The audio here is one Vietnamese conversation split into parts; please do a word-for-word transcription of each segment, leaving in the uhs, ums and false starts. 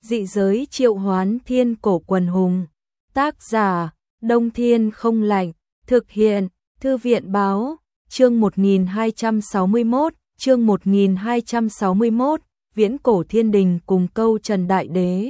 Dị giới triệu hoán thiên cổ quần hùng. Tác giả, Đông Thiên không lạnh. Thực hiện, Thư viện báo. Chương một nghìn hai trăm sáu mươi mốt, chương một nghìn hai trăm sáu mươi mốt, Viễn cổ thiên đình cùng câu Trần Đại Đế.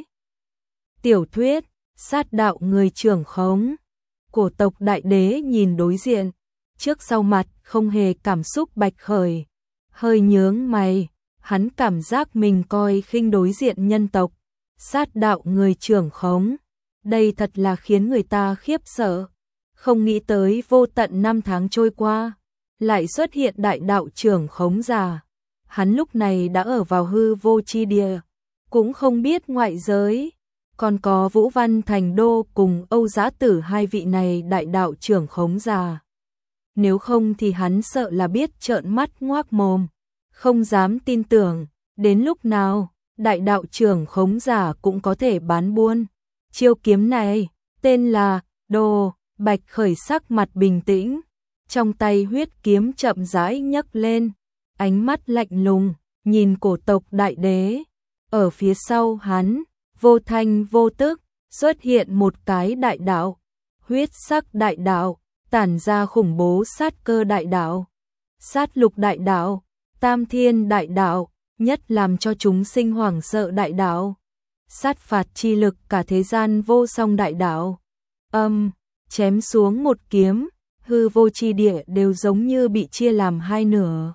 Tiểu thuyết, sát đạo người trưởng khống. Cổ tộc Đại Đế nhìn đối diện, trước sau mặt không hề cảm xúc bạch khởi. Hơi nhướng mày, hắn cảm giác mình coi khinh đối diện nhân tộc. Sát đạo người trưởng khống. Đây thật là khiến người ta khiếp sợ. Không nghĩ tới vô tận năm tháng trôi qua, lại xuất hiện đại đạo trưởng khống già. Hắn lúc này đã ở vào hư vô chi địa, cũng không biết ngoại giới. Còn có Vũ Văn Thành Đô cùng Âu Giá Tử hai vị này đại đạo trưởng khống già. Nếu không thì hắn sợ là biết trợn mắt ngoác mồm, không dám tin tưởng, đến lúc nào đại đạo trưởng khống giả cũng có thể bán buôn. Chiêu kiếm này, tên là Đồ. Bạch Khởi sắc mặt bình tĩnh, trong tay huyết kiếm chậm rãi nhấc lên, ánh mắt lạnh lùng, nhìn cổ tộc Đại Đế. Ở phía sau hắn, vô thanh vô tức, xuất hiện một cái đại đạo, huyết sắc đại đạo, tản ra khủng bố sát cơ đại đạo, sát lục đại đạo, tam thiên đại đạo, nhất làm cho chúng sinh hoảng sợ đại đạo, sát phạt chi lực cả thế gian vô song đại đạo. Âm, chém xuống một kiếm, hư vô chi địa đều giống như bị chia làm hai nửa.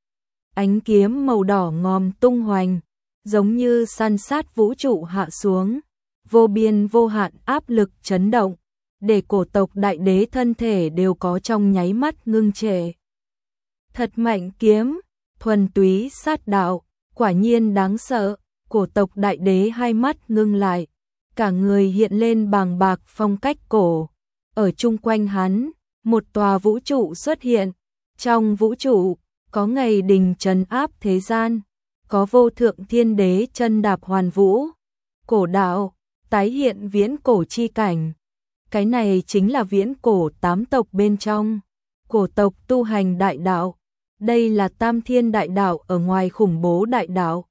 Ánh kiếm màu đỏ ngòm tung hoành, giống như san sát vũ trụ hạ xuống, vô biên vô hạn áp lực chấn động, để cổ tộc Đại Đế thân thể đều có trong nháy mắt ngưng trệ. Thật mạnh kiếm, thuần túy sát đạo, quả nhiên đáng sợ. Cổ tộc Đại Đế hai mắt ngưng lại, cả người hiện lên bàng bạc phong cách cổ. Ở chung quanh hắn, một tòa vũ trụ xuất hiện. Trong vũ trụ, có ngày đình trấn áp thế gian, có vô thượng thiên đế chân đạp hoàn vũ. Cổ đạo, tái hiện viễn cổ chi cảnh. Cái này chính là viễn cổ tám tộc bên trong. Cổ tộc tu hành đại đạo. Đây là tam thiên đại đạo ở ngoài khủng bố đại đạo.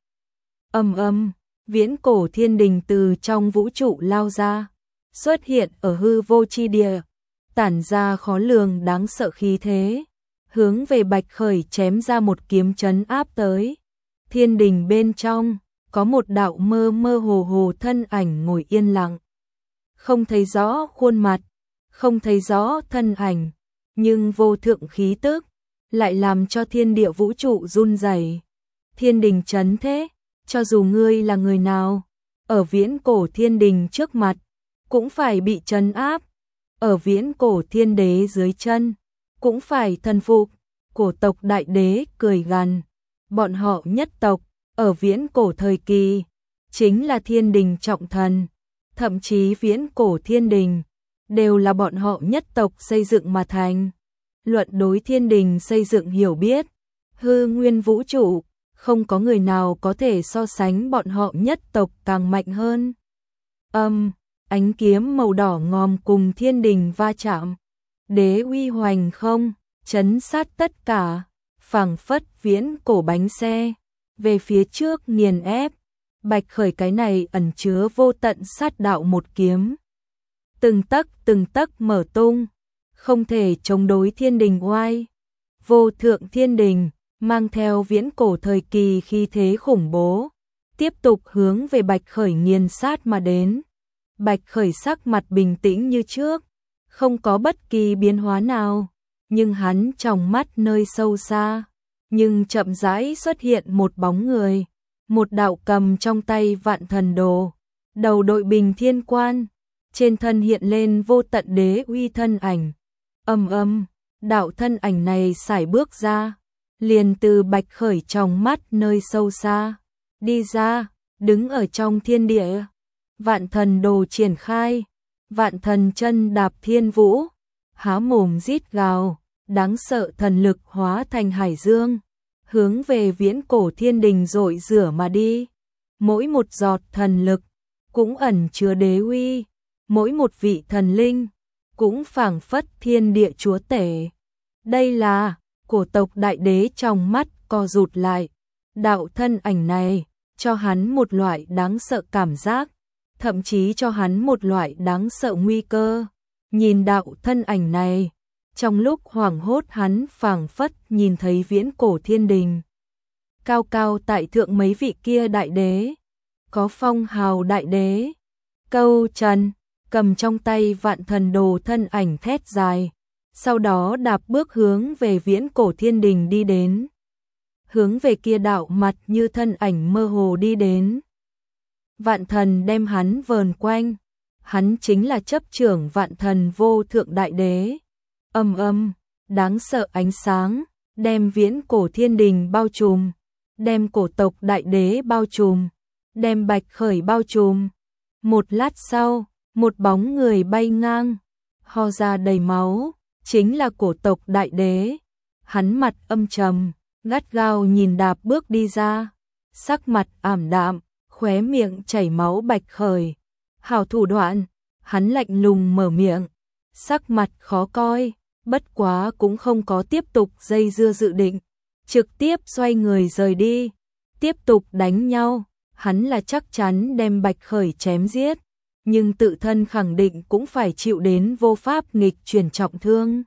Âm âm, viễn cổ thiên đình từ trong vũ trụ lao ra, xuất hiện ở hư vô chi địa, tản ra khó lường đáng sợ khí thế, hướng về Bạch Khởi chém ra một kiếm trấn áp tới. Thiên đình bên trong, có một đạo mơ mơ hồ hồ thân ảnh ngồi yên lặng. Không thấy rõ khuôn mặt, không thấy rõ thân ảnh, nhưng vô thượng khí tức, lại làm cho thiên địa vũ trụ run rẩy. Thiên đình trấn thế, cho dù ngươi là người nào, ở viễn cổ thiên đình trước mặt, cũng phải bị trấn áp. Ở viễn cổ thiên đế dưới chân, cũng phải thần phục. Cổ tộc Đại Đế cười gằn, bọn họ nhất tộc, ở viễn cổ thời kỳ, chính là thiên đình trọng thần. Thậm chí viễn cổ thiên đình, đều là bọn họ nhất tộc xây dựng mà thành. Luận đối thiên đình xây dựng hiểu biết, hư nguyên vũ trụ, không có người nào có thể so sánh bọn họ nhất tộc càng mạnh hơn. Âm, ánh kiếm màu đỏ ngòm cùng thiên đình va chạm. Đế uy hoành không, chấn sát tất cả, phảng phất viễn cổ bánh xe, về phía trước nghiền ép. Bạch Khởi cái này ẩn chứa vô tận sát đạo một kiếm. Từng tấc từng tấc mở tung, không thể chống đối thiên đình oai. Vô thượng thiên đình, mang theo viễn cổ thời kỳ khí thế khủng bố, tiếp tục hướng về Bạch Khởi nghiền sát mà đến. Bạch Khởi sắc mặt bình tĩnh như trước, không có bất kỳ biến hóa nào, nhưng hắn trong mắt nơi sâu xa, nhưng chậm rãi xuất hiện một bóng người, một đạo cầm trong tay vạn thần đồ, đầu đội bình thiên quan, trên thân hiện lên vô tận đế uy thân ảnh. Âm âm, đạo thân ảnh này sải bước ra, liền từ Bạch Khởi trong mắt nơi sâu xa, đi ra, đứng ở trong thiên địa. Vạn thần đồ triển khai, vạn thần chân đạp thiên vũ, há mồm rít gào, đáng sợ thần lực hóa thành hải dương, hướng về viễn cổ thiên đình dội rửa mà đi. Mỗi một giọt thần lực, cũng ẩn chứa đế uy, mỗi một vị thần linh, cũng phảng phất thiên địa chúa tể. Đây là, cổ tộc Đại Đế trong mắt co rụt lại, đạo thân ảnh này, cho hắn một loại đáng sợ cảm giác, thậm chí cho hắn một loại đáng sợ nguy cơ. Nhìn đạo thân ảnh này, trong lúc hoảng hốt hắn phảng phất nhìn thấy viễn cổ thiên đình. Cao cao tại thượng mấy vị kia đại đế, có phong hào đại đế, câu trần, cầm trong tay vạn thần đồ thân ảnh thét dài, sau đó đạp bước hướng về viễn cổ thiên đình đi đến. Hướng về kia đạo mặt như thân ảnh mơ hồ đi đến. Vạn thần đem hắn vờn quanh, hắn chính là chấp trưởng vạn thần vô thượng đại đế. Âm âm, đáng sợ ánh sáng, đem viễn cổ thiên đình bao trùm, đem cổ tộc đại đế bao trùm, đem Bạch Khởi bao trùm. Một lát sau, một bóng người bay ngang, ho ra đầy máu, chính là cổ tộc đại đế. Hắn mặt âm trầm, gắt gao nhìn đạp bước đi ra, sắc mặt ảm đạm, khóe miệng chảy máu Bạch Khởi. Hảo thủ đoạn, hắn lạnh lùng mở miệng, sắc mặt khó coi, bất quá cũng không có tiếp tục dây dưa dự định, trực tiếp xoay người rời đi, tiếp tục đánh nhau. Hắn là chắc chắn đem Bạch Khởi chém giết, nhưng tự thân khẳng định cũng phải chịu đến vô pháp nghịch chuyển trọng thương.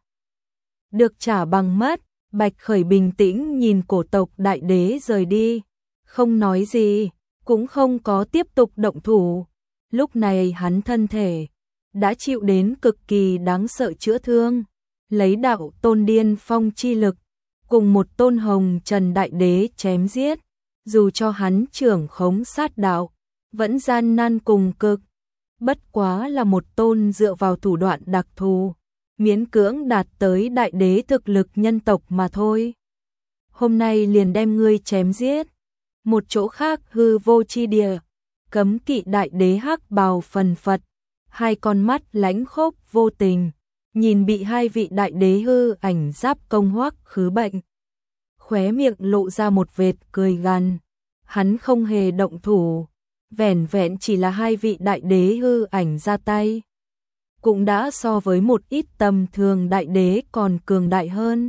Được trả bằng mất, Bạch Khởi bình tĩnh nhìn cổ tộc đại đế rời đi, không nói gì, cũng không có tiếp tục động thủ. Lúc này hắn thân thể đã chịu đến cực kỳ đáng sợ chữa thương, lấy đạo tôn điên phong chi lực, cùng một tôn hồng trần đại đế chém giết, dù cho hắn trưởng khống sát đạo, vẫn gian nan cùng cực. Bất quá là một tôn dựa vào thủ đoạn đặc thù, miễn cưỡng đạt tới đại đế thực lực nhân tộc mà thôi. Hôm nay liền đem ngươi chém giết. Một chỗ khác hư vô chi địa, cấm kỵ đại đế hắc bào phần phật, hai con mắt lãnh khốc vô tình, nhìn bị hai vị đại đế hư ảnh giáp công hoắc khứ bệnh. Khóe miệng lộ ra một vệt cười gằn, hắn không hề động thủ, vẻn vẹn chỉ là hai vị đại đế hư ảnh ra tay, cũng đã so với một ít tầm thường đại đế còn cường đại hơn.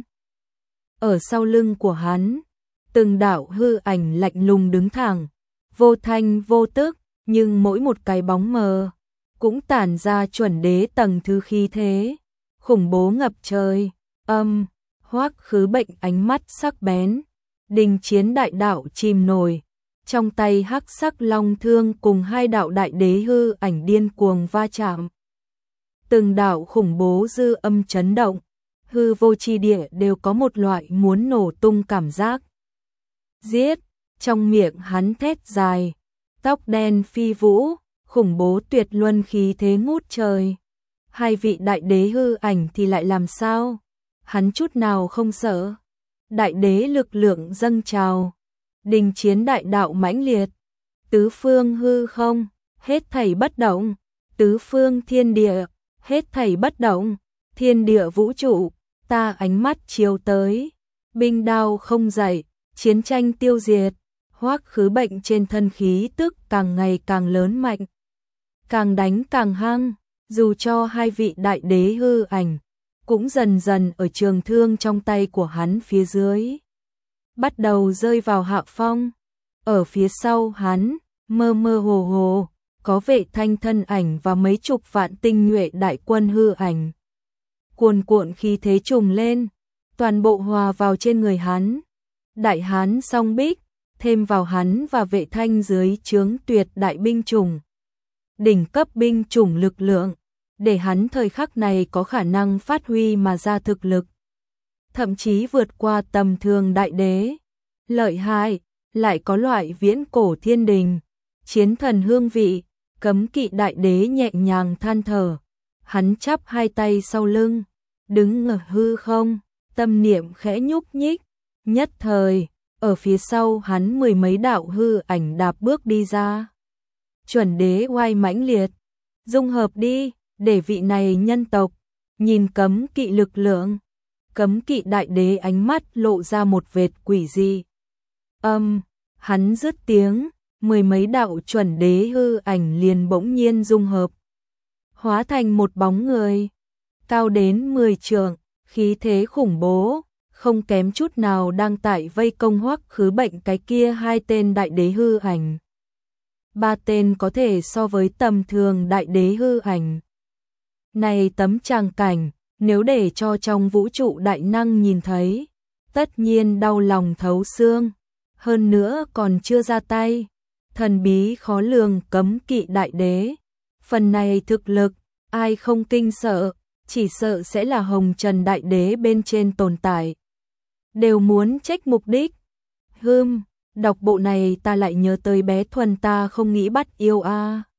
Ở sau lưng của hắn, từng đạo hư ảnh lạnh lùng đứng thẳng, vô thanh vô tức, nhưng mỗi một cái bóng mờ cũng tản ra chuẩn đế tầng thứ khí thế, khủng bố ngập trời. Âm, hoắc khứ bệnh ánh mắt sắc bén, đình chiến đại đạo chìm nổi, trong tay hắc sắc long thương cùng hai đạo đại đế hư ảnh điên cuồng va chạm. Từng đạo khủng bố dư âm chấn động, hư vô chi địa đều có một loại muốn nổ tung cảm giác. Giết, trong miệng hắn thét dài, tóc đen phi vũ, khủng bố tuyệt luân khí thế ngút trời. Hai vị đại đế hư ảnh thì lại làm sao? Hắn chút nào không sợ. Đại đế lực lượng dâng trào, đình chiến đại đạo mãnh liệt, tứ phương hư không, hết thảy bất động, tứ phương thiên địa, hết thảy bất động, thiên địa vũ trụ, ta ánh mắt chiếu tới, binh đao không dậy, chiến tranh tiêu diệt. Hoắc khứ bệnh trên thân khí tức càng ngày càng lớn mạnh, càng đánh càng hăng, dù cho hai vị đại đế hư ảnh cũng dần dần ở trường thương trong tay của hắn phía dưới bắt đầu rơi vào hạ phong. Ở phía sau hắn, mơ mơ hồ hồ, có Vệ Thanh thân ảnh và mấy chục vạn tinh nhuệ đại quân hư ảnh. Cuồn cuộn khí thế trùng lên, toàn bộ hòa vào trên người hắn. Đại hán song bích, thêm vào hắn và Vệ Thanh dưới trướng tuyệt đại binh chủng, đỉnh cấp binh chủng lực lượng, để hắn thời khắc này có khả năng phát huy mà ra thực lực, thậm chí vượt qua tầm thường đại đế. Lợi hại, lại có loại viễn cổ thiên đình, chiến thần hương vị. Cấm kỵ đại đế nhẹ nhàng than thở, hắn chắp hai tay sau lưng, đứng ở hư không, tâm niệm khẽ nhúc nhích, nhất thời, ở phía sau hắn mười mấy đạo hư ảnh đạp bước đi ra. Chuẩn đế oai mãnh liệt, dung hợp đi, để vị này nhân tộc nhìn cấm kỵ lực lượng. Cấm kỵ đại đế ánh mắt lộ ra một vệt quỷ dị. Âm, hắn dứt tiếng, mười mấy đạo chuẩn đế hư ảnh liền bỗng nhiên dung hợp, hóa thành một bóng người, cao đến mười trượng, khí thế khủng bố, không kém chút nào đang tại vây công Hoắc khứ bệnh cái kia hai tên đại đế hư ảnh. ba tên có thể so với tầm thường đại đế hư ảnh. Này tấm tràng cảnh, nếu để cho trong vũ trụ đại năng nhìn thấy, tất nhiên đau lòng thấu xương, hơn nữa còn chưa ra tay, thần bí khó lường cấm kỵ đại đế. Phần này thực lực, ai không kinh sợ, chỉ sợ sẽ là hồng trần đại đế bên trên tồn tại. Đều muốn trách mục đích. Hưm, đọc bộ này ta lại nhớ tới bé Thuần ta không nghĩ bắt yêu a. À.